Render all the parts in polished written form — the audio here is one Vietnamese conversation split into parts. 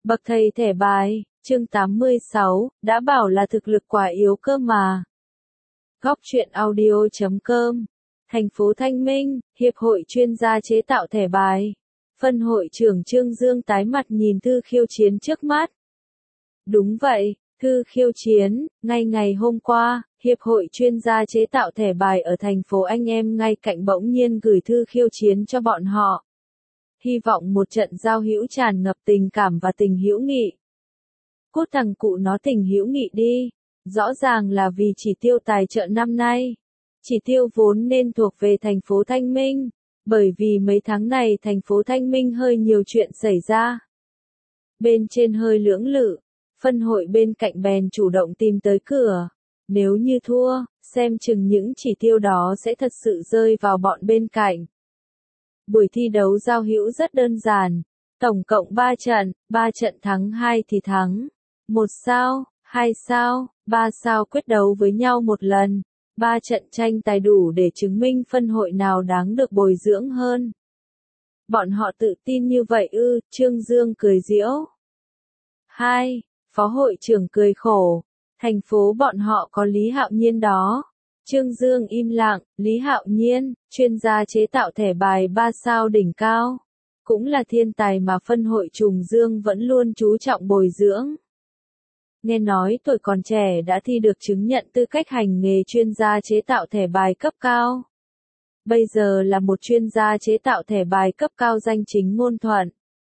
Bậc thầy thẻ bài, chương 86, đã bảo là thực lực quả yếu cơ mà. Góc truyện audio.com, thành phố Thanh Minh, Hiệp hội chuyên gia chế tạo thẻ bài. Phân hội trưởng Trương Dương tái mặt nhìn Thư Khiêu Chiến trước mắt. Đúng vậy, Thư Khiêu Chiến, ngay ngày hôm qua, Hiệp hội chuyên gia chế tạo thẻ bài ở thành phố anh em ngay cạnh bỗng nhiên gửi thư khiêu chiến cho bọn họ. Hy vọng một trận giao hữu tràn ngập tình cảm và tình hữu nghị. Cút thằng cụ nó tình hữu nghị đi, rõ ràng là vì chỉ tiêu tài trợ năm nay. Chỉ tiêu vốn nên thuộc về thành phố Thanh Minh, bởi vì mấy tháng này thành phố Thanh Minh hơi nhiều chuyện xảy ra. Bên trên hơi lưỡng lự, phân hội bên cạnh bèn chủ động tìm tới cửa. Nếu như thua, xem chừng những chỉ tiêu đó sẽ thật sự rơi vào bọn bên cạnh. Buổi thi đấu giao hữu rất đơn giản, tổng cộng 3 trận, 3 trận thắng 2 thì thắng. 1 sao, 2 sao, 3 sao quyết đấu với nhau một lần. 3 trận tranh tài đủ để chứng minh phân hội nào đáng được bồi dưỡng hơn. Bọn họ tự tin như vậy ư? Trương Dương cười giễu. 2. Phó hội trưởng cười khổ. Thành phố bọn họ có Lý Hạo Nhiên đó. Trương Dương im lặng, Lý Hạo Nhiên, chuyên gia chế tạo thẻ bài 3 sao đỉnh cao. Cũng là thiên tài mà phân hội Trùng Dương vẫn luôn chú trọng bồi dưỡng. Nghe nói tuổi còn trẻ đã thi được chứng nhận tư cách hành nghề chuyên gia chế tạo thẻ bài cấp cao. Bây giờ là một chuyên gia chế tạo thẻ bài cấp cao danh chính ngôn thuận.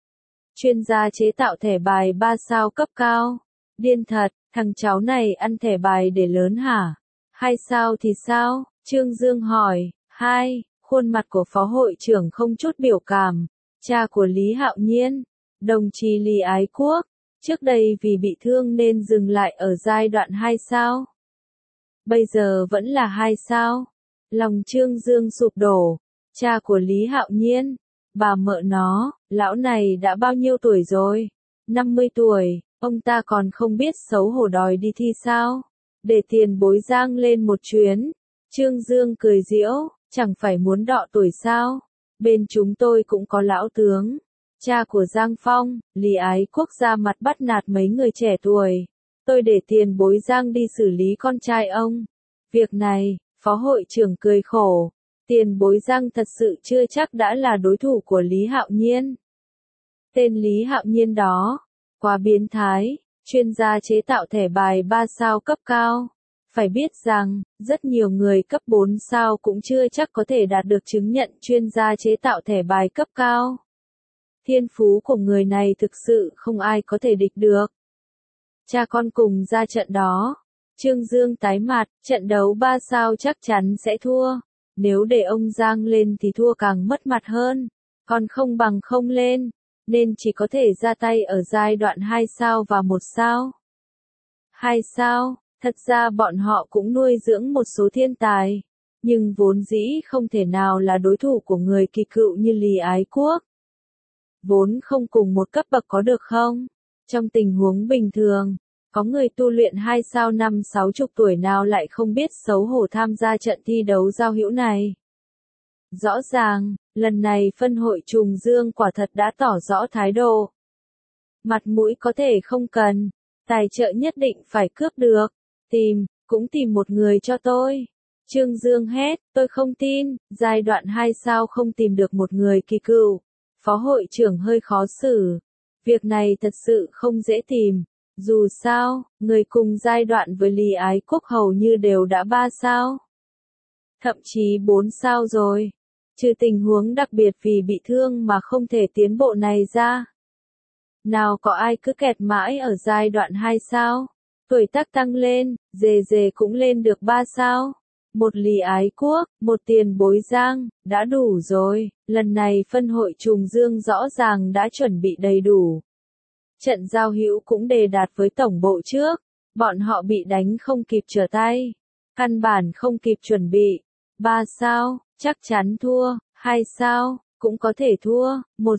Chuyên gia chế tạo thẻ bài 3 sao cấp cao. Điên thật, thằng cháu này ăn thẻ bài để lớn hả? 2 sao thì sao? Trương Dương hỏi. 2. Khuôn mặt của phó hội trưởng không chút biểu cảm. Cha của Lý Hạo Nhiên, đồng chí Lý Ái Quốc, trước đây vì bị thương nên dừng lại ở giai đoạn 2 sao. Bây giờ vẫn là 2 sao. Lòng Trương Dương sụp đổ. Cha của Lý Hạo Nhiên, bà mợ nó, lão này đã bao nhiêu tuổi rồi? 50 tuổi, ông ta còn không biết xấu hổ đòi đi thi sao? Để tiền bối Giang lên một chuyến. Trương Dương cười giễu, chẳng phải muốn đọ tuổi sao? Bên chúng tôi cũng có lão tướng. Cha của Giang Phong, Lý Ái Quốc ra mặt bắt nạt mấy người trẻ tuổi. Tôi để tiền bối Giang đi xử lý con trai ông. Việc này, phó hội trưởng cười khổ. Tiền bối Giang thật sự chưa chắc đã là đối thủ của Lý Hạo Nhiên. Tên Lý Hạo Nhiên đó, quá biến thái, chuyên gia chế tạo thẻ bài 3 sao cấp cao. Phải biết rằng, rất nhiều người cấp 4 sao cũng chưa chắc có thể đạt được chứng nhận chuyên gia chế tạo thẻ bài cấp cao. Thiên phú của người này thực sự không ai có thể địch được. Cha con cùng ra trận đó. Trương Dương tái mặt, trận đấu 3 sao chắc chắn sẽ thua. Nếu để ông Giang lên thì thua càng mất mặt hơn. Còn không bằng không lên, nên chỉ có thể ra tay ở giai đoạn 2 sao và 1 sao. 2 sao, thật ra bọn họ cũng nuôi dưỡng một số thiên tài. Nhưng vốn dĩ không thể nào là đối thủ của người kỳ cựu như Lý Ái Quốc. Vốn không cùng một cấp bậc có được không? Trong tình huống bình thường, có người tu luyện 2 sao 50-60 tuổi nào lại không biết xấu hổ tham gia trận thi đấu giao hữu này. Rõ ràng, lần này phân hội Trùng Dương quả thật đã tỏ rõ thái độ. Mặt mũi có thể không cần, tài trợ nhất định phải cướp được. Cũng tìm một người cho tôi. Trương Dương hét, tôi không tin, giai đoạn 2 sao không tìm được một người kỳ cựu. Phó hội trưởng hơi khó xử. Việc này thật sự không dễ tìm. Dù sao, người cùng giai đoạn với Lý Ái Quốc hầu như đều đã 3 sao. Thậm chí 4 sao rồi. Trừ tình huống đặc biệt vì bị thương mà không thể tiến bộ này ra. Nào có ai cứ kẹt mãi ở giai đoạn 2 sao. Tuổi tác tăng lên, dề cũng lên được 3 sao. Một Lý Ái Quốc, một tiền bối Giang, đã đủ rồi. Lần này phân hội Trùng Dương rõ ràng đã chuẩn bị đầy đủ. Trận giao hữu cũng đề đạt với tổng bộ trước. Bọn họ bị đánh không kịp trở tay. Căn bản không kịp chuẩn bị. 3 sao, chắc chắn thua. 2 sao, cũng có thể thua. 1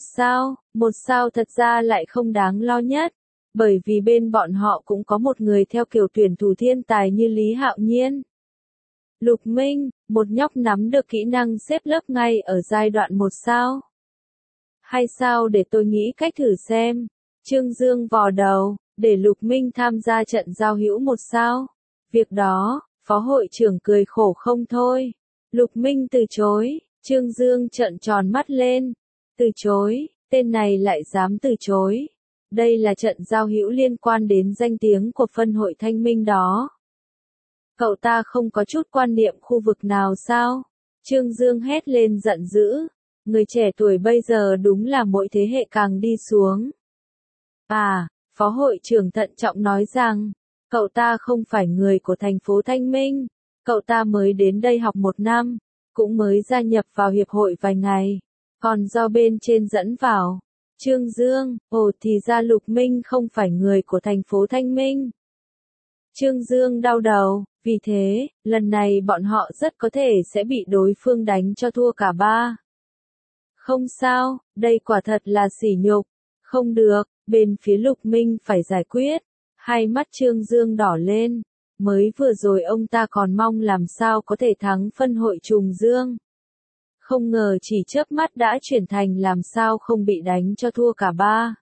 sao thật ra lại không đáng lo nhất. Bởi vì bên bọn họ cũng có một người theo kiểu tuyển thủ thiên tài như Lý Hạo Nhiên. Lục Minh, một nhóc nắm được kỹ năng xếp lớp ngay ở giai đoạn 1 sao. 2 sao để tôi nghĩ cách thử xem. Trương Dương vò đầu, để Lục Minh tham gia trận giao hữu một sao. Việc đó, phó hội trưởng cười khổ không thôi. Lục Minh từ chối, Trương Dương trợn tròn mắt lên. Từ chối, tên này lại dám từ chối. Đây là trận giao hữu liên quan đến danh tiếng của phân hội Thanh Minh đó. Cậu ta không có chút quan niệm khu vực nào sao? Trương Dương hét lên giận dữ. Người trẻ tuổi bây giờ đúng là mỗi thế hệ càng đi xuống. À, phó hội trưởng thận trọng nói rằng, cậu ta không phải người của thành phố Thanh Minh. Cậu ta mới đến đây học 1 năm, cũng mới gia nhập vào hiệp hội vài ngày, còn do bên trên dẫn vào. Trương Dương, ồ thì ra Lục Minh không phải người của thành phố Thanh Minh. Trương Dương đau đầu, vì thế, lần này bọn họ rất có thể sẽ bị đối phương đánh cho thua cả ba. Không sao, đây quả thật là sỉ nhục. Không được, bên phía Lục Minh phải giải quyết. Hai mắt Trương Dương đỏ lên. Mới vừa rồi ông ta còn mong làm sao có thể thắng phân hội Trùng Dương. Không ngờ chỉ chớp mắt đã chuyển thành làm sao không bị đánh cho thua cả ba.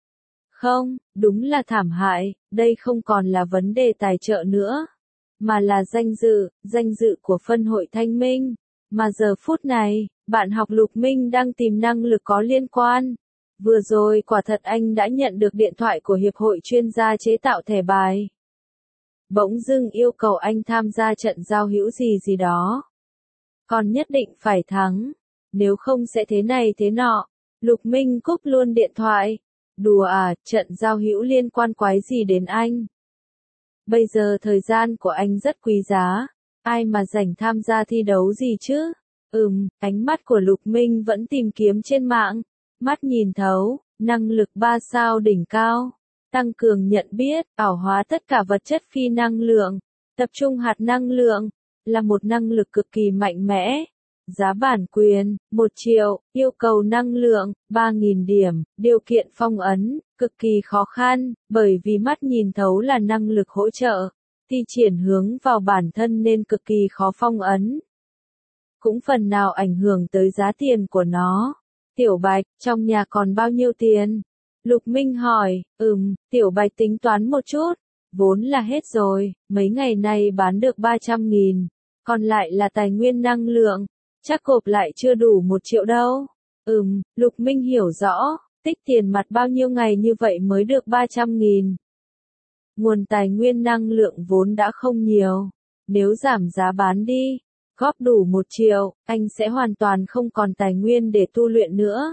Không, đúng là thảm hại, đây không còn là vấn đề tài trợ nữa, mà là danh dự của phân hội Thanh Minh. Mà giờ phút này, bạn học Lục Minh đang tìm năng lực có liên quan. Vừa rồi quả thật anh đã nhận được điện thoại của Hiệp hội chuyên gia chế tạo thẻ bài. Bỗng dưng yêu cầu anh tham gia trận giao hữu gì đó. Còn nhất định phải thắng, nếu không sẽ thế này thế nọ. Lục Minh cúp luôn điện thoại. Đùa à, trận giao hữu liên quan quái gì đến anh? Bây giờ thời gian của anh rất quý giá, ai mà rảnh tham gia thi đấu gì chứ? Ánh mắt của Lục Minh vẫn tìm kiếm trên mạng, mắt nhìn thấu, năng lực 3 sao đỉnh cao, tăng cường nhận biết, ảo hóa tất cả vật chất phi năng lượng, tập trung hạt năng lượng, là một năng lực cực kỳ mạnh mẽ. Giá bản quyền, 1 triệu, yêu cầu năng lượng, 3.000 điểm, điều kiện phong ấn, cực kỳ khó khăn, bởi vì mắt nhìn thấu là năng lực hỗ trợ, thi triển hướng vào bản thân nên cực kỳ khó phong ấn. Cũng phần nào ảnh hưởng tới giá tiền của nó. Tiểu Bạch, trong nhà còn bao nhiêu tiền? Lục Minh hỏi, Tiểu Bạch tính toán một chút, vốn là hết rồi, mấy ngày nay bán được 300.000, còn lại là tài nguyên năng lượng. Chắc gộp lại chưa đủ 1 triệu đâu. Lục Minh hiểu rõ, tích tiền mặt bao nhiêu ngày như vậy mới được 300.000. Nguồn tài nguyên năng lượng vốn đã không nhiều. Nếu giảm giá bán đi, góp đủ 1 triệu, anh sẽ hoàn toàn không còn tài nguyên để tu luyện nữa.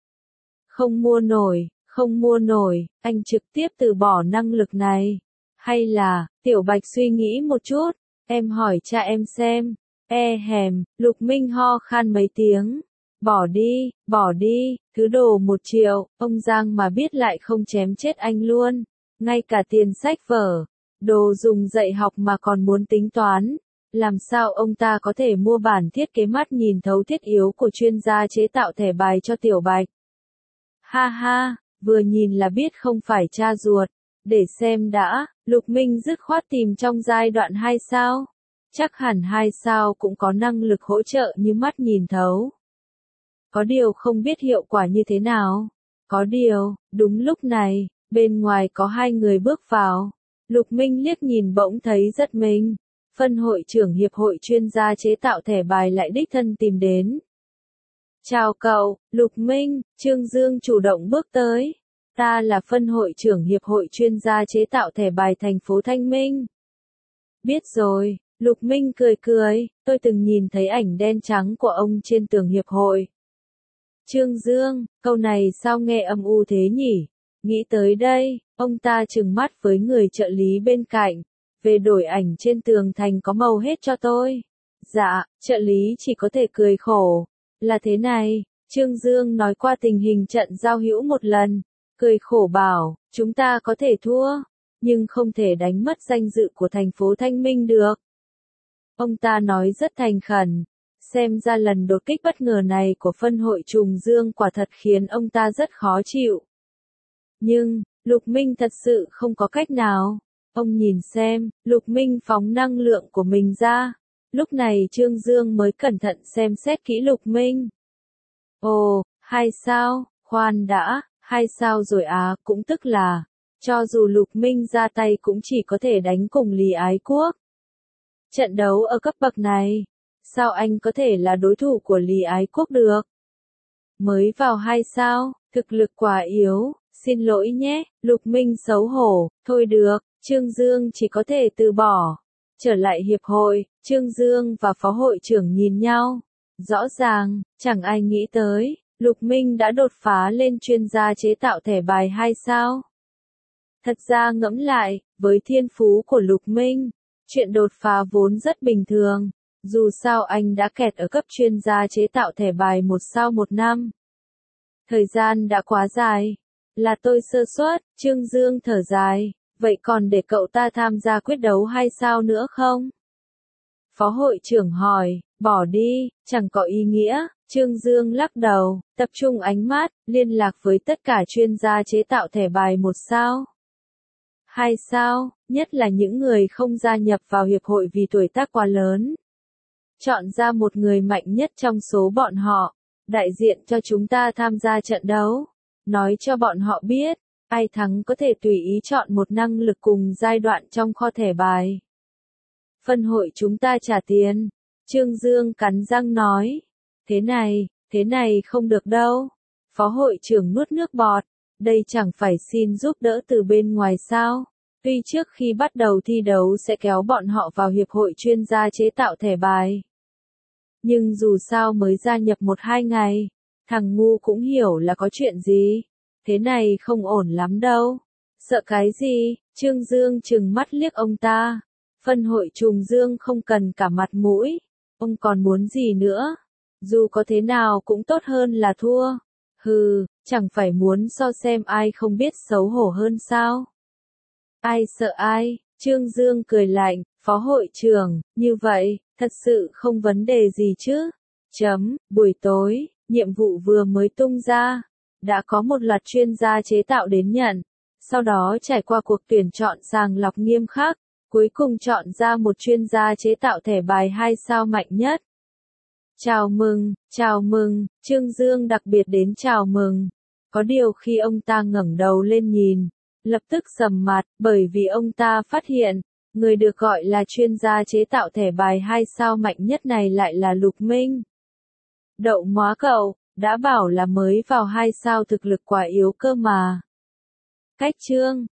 Không mua nổi, anh trực tiếp từ bỏ năng lực này. Hay là, Tiểu Bạch suy nghĩ một chút, em hỏi cha em xem. Lục Minh ho khan mấy tiếng. Bỏ đi, thứ đồ 1 triệu, ông Giang mà biết lại không chém chết anh luôn. Ngay cả tiền sách vở, đồ dùng dạy học mà còn muốn tính toán. Làm sao ông ta có thể mua bản thiết kế mắt nhìn thấu thiết yếu của chuyên gia chế tạo thẻ bài cho Tiểu Bạch? Ha ha, vừa nhìn là biết không phải cha ruột. Để xem đã, Lục Minh dứt khoát tìm trong giai đoạn 2 sao. Chắc hẳn 2 sao cũng có năng lực hỗ trợ như mắt nhìn thấu. Có điều không biết hiệu quả như thế nào. Có điều, đúng lúc này, bên ngoài có 2 người bước vào. Lục Minh liếc nhìn bỗng thấy rất mình. Phân hội trưởng hiệp hội chuyên gia chế tạo thẻ bài lại đích thân tìm đến. Chào cậu, Lục Minh, Trương Dương chủ động bước tới. Ta là phân hội trưởng hiệp hội chuyên gia chế tạo thẻ bài thành phố Thanh Minh. Biết rồi. Lục Minh cười, tôi từng nhìn thấy ảnh đen trắng của ông trên tường hiệp hội. Trương Dương, câu này sao nghe âm u thế nhỉ? Nghĩ tới đây, ông ta trừng mắt với người trợ lý bên cạnh. Về đổi ảnh trên tường thành có màu hết cho tôi. Dạ, trợ lý chỉ có thể cười khổ. Là thế này, Trương Dương nói qua tình hình trận giao hữu một lần. Cười khổ bảo, chúng ta có thể thua, nhưng không thể đánh mất danh dự của thành phố Thanh Minh được. Ông ta nói rất thành khẩn, xem ra lần đột kích bất ngờ này của phân hội Trùng Dương quả thật khiến ông ta rất khó chịu. Nhưng, Lục Minh thật sự không có cách nào. Ông nhìn xem, Lục Minh phóng năng lượng của mình ra. Lúc này Trương Dương mới cẩn thận xem xét kỹ Lục Minh. Ồ, 2 sao, khoan đã, 2 sao rồi á, cũng tức là, cho dù Lục Minh ra tay cũng chỉ có thể đánh cùng Lý Ái Quốc. Trận đấu ở cấp bậc này, sao anh có thể là đối thủ của Lý Ái Quốc được? Mới vào 2 sao, thực lực quá yếu, xin lỗi nhé, Lục Minh xấu hổ, thôi được, Trương Dương chỉ có thể từ bỏ. Trở lại hiệp hội, Trương Dương và phó hội trưởng nhìn nhau. Rõ ràng, chẳng ai nghĩ tới, Lục Minh đã đột phá lên chuyên gia chế tạo thẻ bài 2 sao. Thật ra ngẫm lại, với thiên phú của Lục Minh, chuyện đột phá vốn rất bình thường. Dù sao anh đã kẹt ở cấp chuyên gia chế tạo thẻ bài 1 sao 1 năm. Thời gian đã quá dài. Là tôi sơ suất, Trương Dương thở dài. Vậy còn để cậu ta tham gia quyết đấu 2 sao nữa không? Phó hội trưởng hỏi, bỏ đi, chẳng có ý nghĩa. Trương Dương lắc đầu, tập trung ánh mắt, liên lạc với tất cả chuyên gia chế tạo thẻ bài 1 sao. 2 sao, nhất là những người không gia nhập vào hiệp hội vì tuổi tác quá lớn. Chọn ra một người mạnh nhất trong số bọn họ, đại diện cho chúng ta tham gia trận đấu. Nói cho bọn họ biết, ai thắng có thể tùy ý chọn một năng lực cùng giai đoạn trong kho thẻ bài. Phân hội chúng ta trả tiền. Trương Dương cắn răng nói. Thế này không được đâu. Phó hội trưởng nuốt nước bọt. Đây chẳng phải xin giúp đỡ từ bên ngoài sao. Tuy trước khi bắt đầu thi đấu sẽ kéo bọn họ vào hiệp hội chuyên gia chế tạo thẻ bài. Nhưng dù sao mới gia nhập 1-2 ngày, thằng ngu cũng hiểu là có chuyện gì. Thế này không ổn lắm đâu. Sợ cái gì? Trương Dương trừng mắt liếc ông ta. Phân hội Trùng Dương không cần cả mặt mũi. Ông còn muốn gì nữa? Dù có thế nào cũng tốt hơn là thua. Hừ, chẳng phải muốn so xem ai không biết xấu hổ hơn sao? Ai sợ ai? Trương Dương cười lạnh, phó hội trưởng, như vậy, thật sự không vấn đề gì chứ? Buổi tối, nhiệm vụ vừa mới tung ra. Đã có một loạt chuyên gia chế tạo đến nhận. Sau đó trải qua cuộc tuyển chọn sàng lọc nghiêm khắc. Cuối cùng chọn ra một chuyên gia chế tạo thẻ bài 2 sao mạnh nhất. Chào mừng, Trương Dương đặc biệt đến chào mừng. Có điều khi ông ta ngẩng đầu lên nhìn, lập tức sầm mặt, bởi vì ông ta phát hiện, người được gọi là chuyên gia chế tạo thẻ bài 2 sao mạnh nhất này lại là Lục Minh. Đậu móa cậu, đã bảo là mới vào 2 sao thực lực quá yếu cơ mà. Cách chương